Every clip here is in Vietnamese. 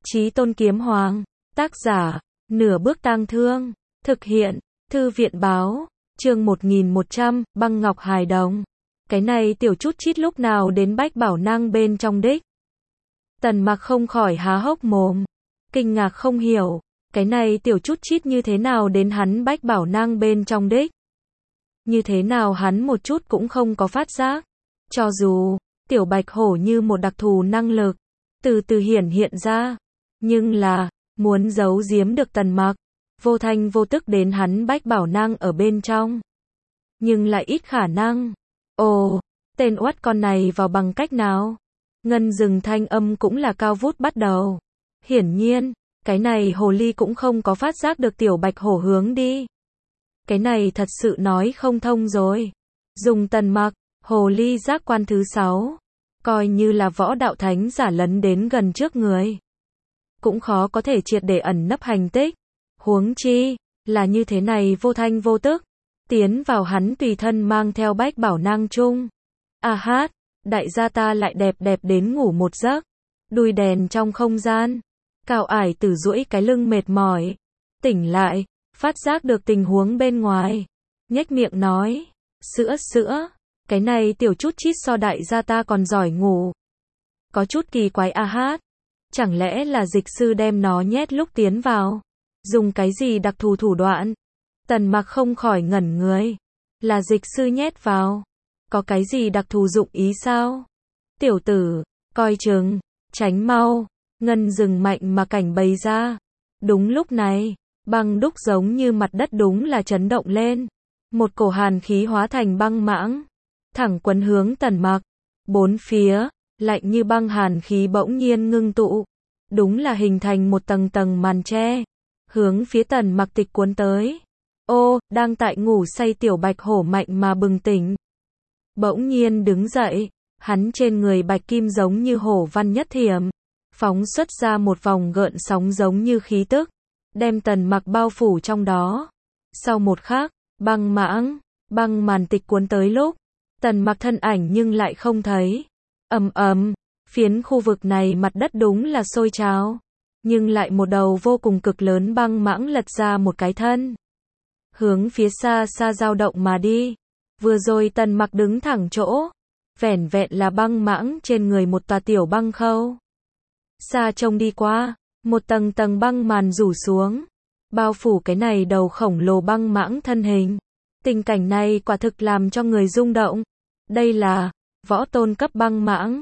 Chí Tôn Kiếm Hoàng, tác giả, Nửa Bước Tang Thương, thực hiện, Thư viện Báo, chương 1100, Băng Ngọc Hài Đồng. Cái này tiểu chút chít lúc nào đến Bách Bảo Năng bên trong đích. Tần Mặc không khỏi há hốc mồm, kinh ngạc không hiểu, cái này tiểu chút chít như thế nào đến hắn Bách Bảo Năng bên trong đích. Như thế nào hắn một chút cũng không có phát giác. Cho dù, tiểu bạch hổ như một đặc thù năng lực, từ từ hiện ra, nhưng là, muốn giấu giếm được Tần Mặc, vô thanh vô tức đến hắn Bách Bảo Năng ở bên trong. Nhưng lại ít khả năng. Ồ, tên oắt con này vào bằng cách nào? Ngân Dừng thanh âm cũng là cao vút bắt đầu. Hiển nhiên, cái này hồ ly cũng không có phát giác được tiểu bạch hổ hướng đi. Cái này thật sự nói không thông rồi. Dùng Tần Mặc, hồ ly giác quan thứ 6, coi như là võ đạo thánh giả lấn đến gần trước người, cũng khó có thể triệt để ẩn nấp hành tích. Huống chi, là như thế này vô thanh vô tức, tiến vào hắn tùy thân mang theo Bách Bảo Năng chung. A hát, đại gia ta lại đẹp đến ngủ một giấc. Đuôi đèn trong không gian, Cao Ải Tử duỗi cái lưng mệt mỏi, tỉnh lại, phát giác được tình huống bên ngoài, nhếch miệng nói, sữa, cái này tiểu chút chít so đại gia ta còn giỏi ngủ. Có chút kỳ quái a hát, chẳng lẽ là dịch sư đem nó nhét lúc tiến vào, dùng cái gì đặc thù thủ đoạn? Tần Mặc không khỏi ngẩn người, là dịch sư nhét vào, có cái gì đặc thù dụng ý sao? Tiểu tử, coi chừng, tránh mau. Ngân Dừng mạnh mà cảnh bày ra. Đúng lúc này, băng đúc giống như mặt đất đúng là chấn động lên, một cổ hàn khí hóa thành băng mãng, thẳng quấn hướng Tần Mặc. Bốn phía, lạnh như băng hàn khí bỗng nhiên ngưng tụ, đúng là hình thành một tầng tầng màn che, hướng phía Tần Mặc tịch cuốn tới. Ô, đang tại ngủ say tiểu bạch hổ mạnh mà bừng tỉnh. Bỗng nhiên đứng dậy, hắn trên người bạch kim giống như hổ văn nhất thiểm, phóng xuất ra một vòng gợn sóng giống như khí tức, đem Tần Mặc bao phủ trong đó. Sau một khắc, băng màn tịch cuốn tới lúc, Tần Mặc thân ảnh nhưng lại không thấy. Ầm, phiến khu vực này mặt đất đúng là sôi trào, nhưng lại một đầu vô cùng cực lớn băng mãng lật ra một cái thân, hướng phía xa dao động mà đi. Vừa rồi Tần Mặc đứng thẳng chỗ, vẻn vẹn là băng mãng trên người một tòa tiểu băng khâu. Xa trông đi qua, một tầng tầng băng màn rủ xuống, bao phủ cái này đầu khổng lồ băng mãng thân hình. Tình cảnh này quả thực làm cho người rung động. Đây là võ tôn cấp băng mãng.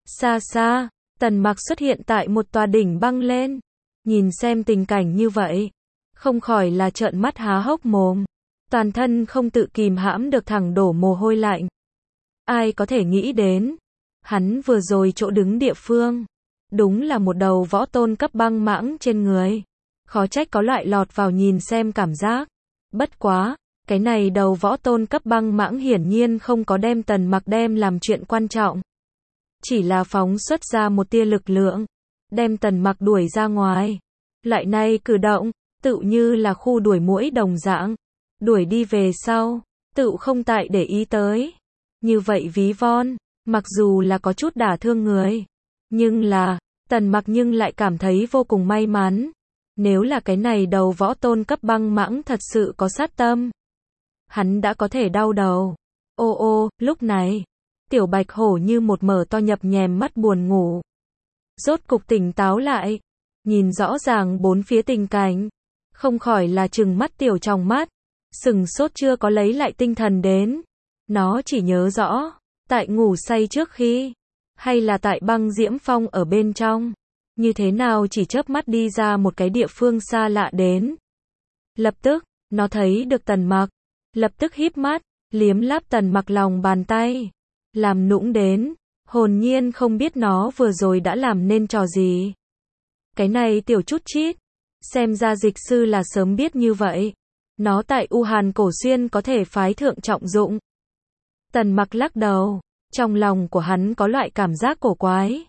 Xa, Tần Mặc xuất hiện tại một tòa đỉnh băng lên, nhìn xem tình cảnh như vậy, không khỏi là trợn mắt há hốc mồm, toàn thân không tự kìm hãm được thẳng đổ mồ hôi lạnh. Ai có thể nghĩ đến, hắn vừa rồi chỗ đứng địa phương, đúng là một đầu võ tôn cấp băng mãng trên người. Khó trách có loại lọt vào nhìn xem cảm giác. Bất quá, cái này đầu võ tôn cấp băng mãng hiển nhiên không có đem Tần Mặc đem làm chuyện quan trọng. Chỉ là phóng xuất ra một tia lực lượng, đem Tần Mặc đuổi ra ngoài. Loại này cử động, tựu như là khu đuổi muỗi đồng dạng. Đuổi đi về sau, tựu không tại để ý tới. Như vậy ví von, mặc dù là có chút đả thương người, nhưng là, Tần Mặc nhưng lại cảm thấy vô cùng may mắn. Nếu là cái này đầu võ tôn cấp băng mãng thật sự có sát tâm, hắn đã có thể đau đầu. Ô, lúc này, tiểu bạch hổ như một mở to nhập nhèm mắt buồn ngủ, rốt cục tỉnh táo lại, nhìn rõ ràng bốn phía tình cảnh, không khỏi là trừng mắt tiểu trong mắt, sừng sốt chưa có lấy lại tinh thần đến. Nó chỉ nhớ rõ, tại ngủ say trước khi, hay là tại băng diễm phong ở bên trong, như thế nào chỉ chớp mắt đi ra một cái địa phương xa lạ đến. Lập tức, nó thấy được Tần Mặc, lập tức híp mắt, liếm láp Tần Mặc lòng bàn tay, làm nũng đến, hồn nhiên không biết nó vừa rồi đã làm nên trò gì. Cái này tiểu chút chít, xem ra dịch sư là sớm biết như vậy, nó tại U Hàn Cổ Xuyên có thể phái thượng trọng dụng. Tần Mặc lắc đầu, trong lòng của hắn có loại cảm giác cổ quái,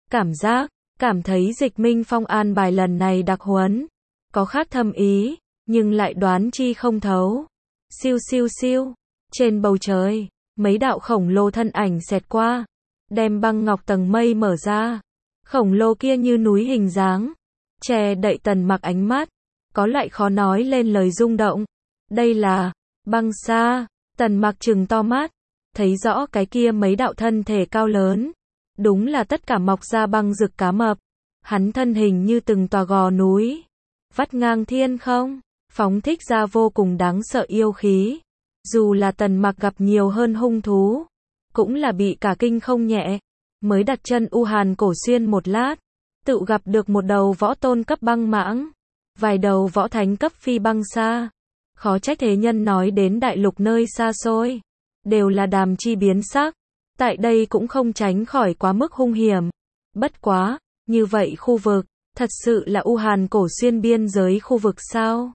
cảm thấy Dịch Minh Phong an bài lần này đặc huấn, có khác thâm ý, nhưng lại đoán chi không thấu. Siêu, trên bầu trời, mấy đạo khổng lồ thân ảnh xẹt qua, đem băng ngọc tầng mây mở ra. Khổng lồ kia như núi hình dáng, che đậy Tần Mặc ánh mắt, có loại khó nói lên lời rung động. Đây là băng sa. Tần Mặc trừng to mắt, thấy rõ cái kia mấy đạo thân thể cao lớn, đúng là tất cả mọc ra băng rực cá mập. Hắn thân hình như từng tòa gò núi, vắt ngang thiên không, phóng thích ra vô cùng đáng sợ yêu khí. Dù là Tần Mặc gặp nhiều hơn hung thú, cũng là bị cả kinh không nhẹ. Mới đặt chân U Hàn Cổ Xuyên một lát, tự gặp được một đầu võ tôn cấp băng mãng, vài đầu võ thánh cấp phi băng sa. Khó trách thế nhân nói đến đại lục nơi xa xôi, đều là đàm chi biến sắc. Tại đây cũng không tránh khỏi quá mức hung hiểm. Bất quá, như vậy khu vực, thật sự là U Hàn Cổ Xuyên biên giới khu vực sao?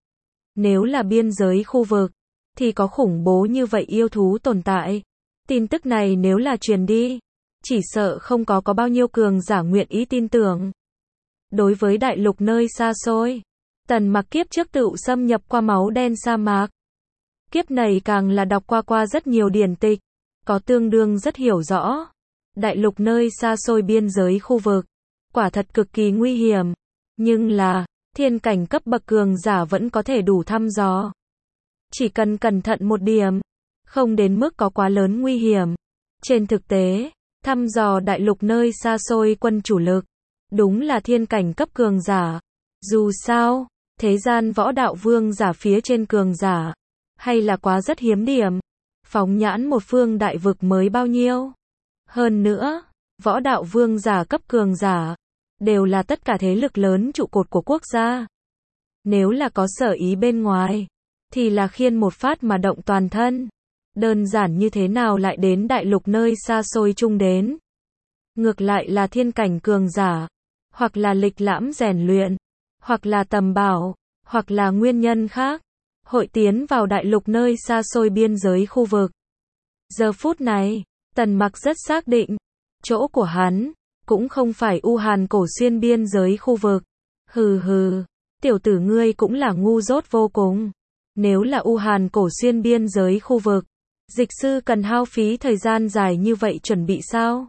Nếu là biên giới khu vực, thì có khủng bố như vậy yêu thú tồn tại. Tin tức này nếu là truyền đi, chỉ sợ không có bao nhiêu cường giả nguyện ý tin tưởng. Đối với đại lục nơi xa xôi, Tần Mặc kiếp trước tự xâm nhập qua máu đen sa mạc. Kiếp này càng là đọc qua rất nhiều điển tịch, có tương đương rất hiểu rõ. Đại lục nơi xa xôi biên giới khu vực, quả thật cực kỳ nguy hiểm. Nhưng là, thiên cảnh cấp bậc cường giả vẫn có thể đủ thăm dò. Chỉ cần cẩn thận một điểm, không đến mức có quá lớn nguy hiểm. Trên thực tế, thăm dò đại lục nơi xa xôi quân chủ lực, đúng là thiên cảnh cấp cường giả. Dù sao, thế gian võ đạo vương giả phía trên cường giả, hay là quá rất hiếm điểm. Phóng nhãn một phương đại vực mới bao nhiêu. Hơn nữa, võ đạo vương giả cấp cường giả, đều là tất cả thế lực lớn trụ cột của quốc gia. Nếu là có sở ý bên ngoài, thì là khiên một phát mà động toàn thân. Đơn giản như thế nào lại đến đại lục nơi xa xôi chung đến. Ngược lại là thiên cảnh cường giả, hoặc là lịch lãm rèn luyện, hoặc là tầm bảo, hoặc là nguyên nhân khác, hội tiến vào đại lục nơi xa xôi biên giới khu vực. Giờ phút này, Tần Mặc rất xác định, chỗ của hắn, cũng không phải U Hàn Cổ Xuyên biên giới khu vực. Hừ hừ, tiểu tử ngươi cũng là ngu dốt vô cùng. Nếu là U Hàn Cổ Xuyên biên giới khu vực, dịch sư cần hao phí thời gian dài như vậy chuẩn bị sao?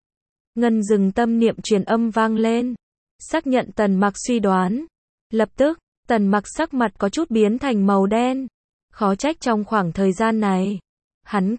Ngân dừng tâm niệm truyền âm vang lên, xác nhận Tần Mặc suy đoán. Lập tức, Tần Mặc sắc mặt có chút biến thành màu đen. Khó trách trong khoảng thời gian này, hắn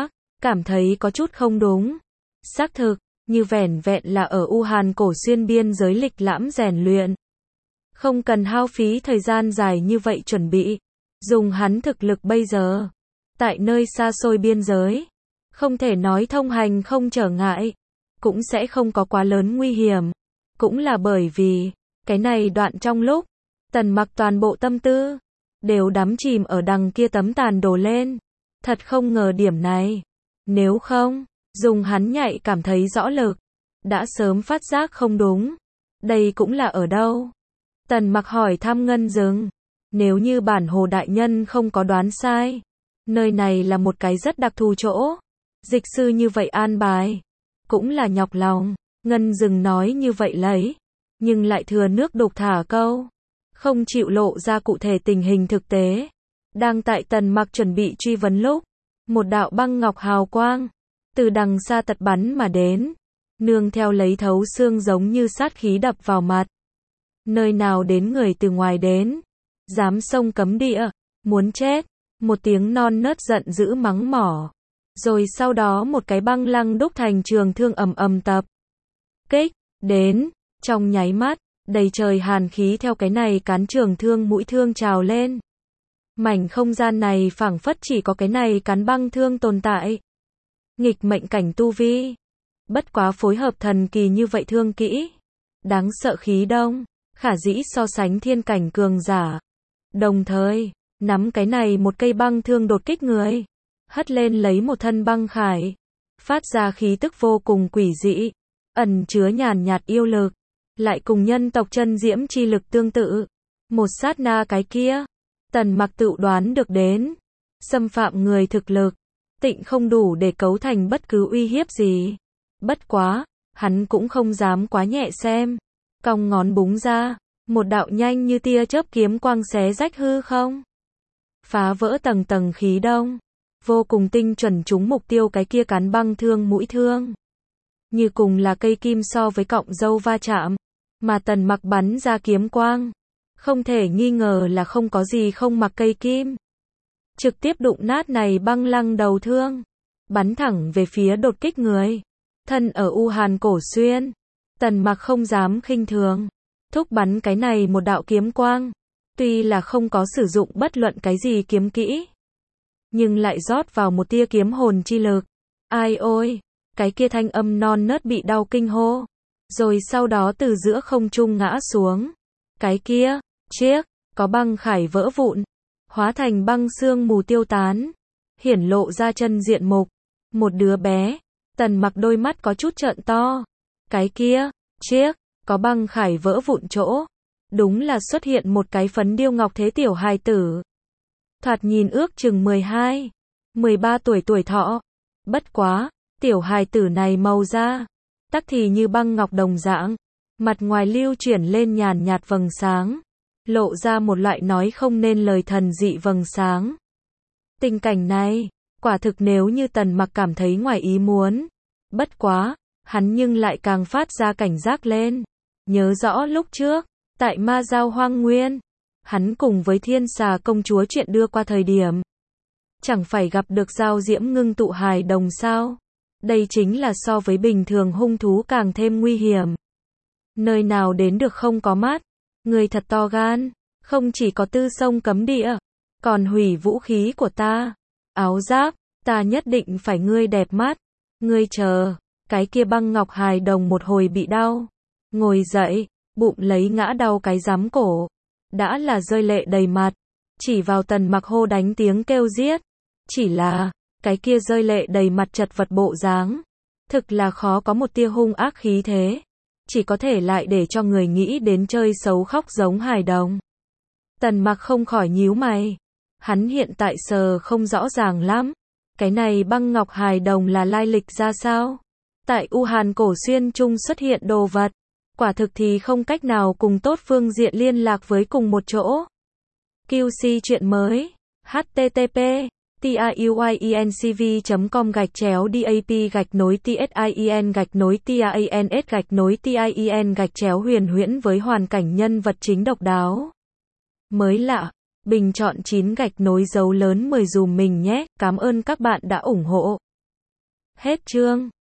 cảm thấy có chút không đúng. Xác thực, như vẻn vẹn là ở U Hàn Cổ Xuyên biên giới lịch lãm rèn luyện, không cần hao phí thời gian dài như vậy chuẩn bị. Dùng hắn thực lực bây giờ, tại nơi xa xôi biên giới, không thể nói thông hành không trở ngại, cũng sẽ không có quá lớn nguy hiểm. Cũng là bởi vì, cái này đoạn trong lúc, Tần Mặc toàn bộ tâm tư, đều đắm chìm ở đằng kia tấm tàn đồ lên. Thật không ngờ điểm này. Nếu không, dùng hắn nhạy cảm thấy rõ lực, đã sớm phát giác không đúng. Đây cũng là ở đâu? Tần Mặc hỏi thăm Ngân Dừng. Nếu như bản hồ đại nhân không có đoán sai, nơi này là một cái rất đặc thù chỗ. Dịch sư như vậy an bài, cũng là nhọc lòng. Ngân Dừng nói như vậy lấy, nhưng lại thừa nước đục thả câu, không chịu lộ ra cụ thể tình hình thực tế. Đang tại Tần Mặc chuẩn bị truy vấn lúc, một đạo băng ngọc hào quang, từ đằng xa tật bắn mà đến, nương theo lấy thấu xương giống như sát khí đập vào mặt. Nơi nào đến người từ ngoài đến, dám xông cấm địa, muốn chết, một tiếng non nớt giận dữ mắng mỏ. Rồi sau đó một cái băng lăng đúc thành trường thương ầm ầm tập kích đến, trong nháy mắt, đầy trời hàn khí theo cái này cán trường thương mũi thương trào lên. Mảnh không gian này phảng phất chỉ có cái này cán băng thương tồn tại. Nghịch mệnh cảnh tu vi, bất quá phối hợp thần kỳ như vậy thương kỹ, đáng sợ khí đông, khả dĩ so sánh thiên cảnh cường giả. Đồng thời, nắm cái này một cây băng thương đột kích người, hất lên lấy một thân băng khải, phát ra khí tức vô cùng quỷ dị, ẩn chứa nhàn nhạt yêu lực, lại cùng nhân tộc chân diễm chi lực tương tự. Một sát na cái kia, Tần Mặc tự đoán được đến, xâm phạm người thực lực, tịnh không đủ để cấu thành bất cứ uy hiếp gì. Bất quá, hắn cũng không dám quá nhẹ xem, cong ngón búng ra, một đạo nhanh như tia chớp kiếm quang xé rách hư không, phá vỡ tầng tầng khí đông, vô cùng tinh chuẩn trúng mục tiêu cái kia cán băng thương mũi thương. Như cùng là cây kim so với cọng dâu va chạm, Mà Tần Mặc bắn ra kiếm quang, không thể nghi ngờ là không có gì không mặc cây kim. Trực tiếp đụng nát này băng lăng đầu thương, bắn thẳng về phía đột kích người. Thân ở U Hàn Cổ Xuyên, Tần Mặc không dám khinh thường, thúc bắn cái này một đạo kiếm quang. Tuy là không có sử dụng bất luận cái gì kiếm kỹ, nhưng lại rót vào một tia kiếm hồn chi lực. Ai ôi, cái kia thanh âm non nớt bị đau kinh hô, rồi sau đó từ giữa không trung ngã xuống. Cái kia, chiếc, có băng khải vỡ vụn, hóa thành băng sương mù tiêu tán, hiển lộ ra chân diện mục. Một đứa bé, Tần Mặc đôi mắt có chút trợn to. Cái kia, chiếc, có băng khải vỡ vụn chỗ, đúng là xuất hiện một cái phấn điêu ngọc thế tiểu hài tử. Thoạt nhìn ước chừng 12, 13 tuổi tuổi thọ. Bất quá, tiểu hài tử này màu da, tắc thì như băng ngọc đồng dạng, mặt ngoài lưu chuyển lên nhàn nhạt vầng sáng, lộ ra một loại nói không nên lời thần dị vầng sáng. Tình cảnh này, quả thực nếu như Tần Mặc cảm thấy ngoài ý muốn. Bất quá, hắn nhưng lại càng phát ra cảnh giác lên. Nhớ rõ lúc trước, tại Ma Giao Hoang Nguyên, hắn cùng với Thiên Xà công chúa chuyện đưa qua thời điểm, chẳng phải gặp được Giao Diễm ngưng tụ hài đồng sao? Đây chính là so với bình thường hung thú càng thêm nguy hiểm. Nơi nào đến được không có mắt, người thật to gan, không chỉ có tư sông cấm địa, còn hủy vũ khí của ta. Áo giáp, ta nhất định phải ngươi đẹp mắt. Ngươi chờ, cái kia băng ngọc hài đồng một hồi bị đau, ngồi dậy, bụng lấy ngã đau cái giám cổ, đã là rơi lệ đầy mặt, chỉ vào Tần Mặc hô đánh tiếng kêu giết. Chỉ là, cái kia rơi lệ đầy mặt chật vật bộ dáng, thực là khó có một tia hung ác khí thế, chỉ có thể lại để cho người nghĩ đến chơi xấu khóc giống hài đồng. Tần Mặc không khỏi nhíu mày, hắn hiện tại sờ không rõ ràng lắm, cái này băng ngọc hài đồng là lai lịch ra sao? Tại U Hàn Cổ Xuyên Trung xuất hiện đồ vật, quả thực thì không cách nào cùng tốt phương diện liên lạc với cùng một chỗ. QC chuyện mới, http tiuinCV.com/dap-tin-TIEN-TIANS-TIEN huyền huyễn với hoàn cảnh nhân vật chính độc đáo. Mới lạ, bình chọn 9 dấu lớn 10 dùm mình nhé, cảm ơn các bạn đã ủng hộ. Hết chương.